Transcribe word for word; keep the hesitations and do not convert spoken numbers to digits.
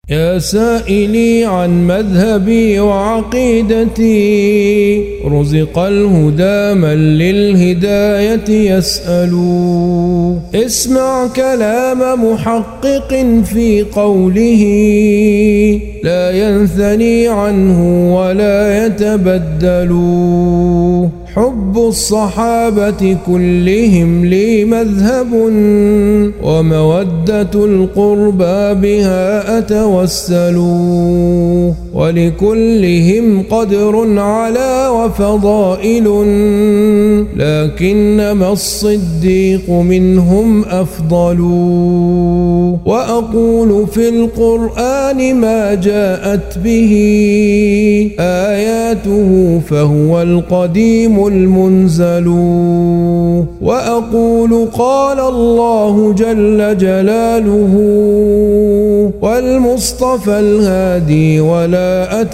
يا سائلي عن مذهبي وعقيدتي، رزق الهدى من للهداية يسأل. اسمع كلام محقق في قوله، لا ينثني عنه ولا يتبدل. حب الصحابة كلهم لي مذهب، ومودة القربى بها أتوسل. ولكلهم قدر على وفضائل، لكنما الصديق منهم أفضل. وأقول في القرآن ما جاءت به آياته، فهو القديم المنزل. وأقول قال الله جل جلاله، والمصطفى الهادي ولا أت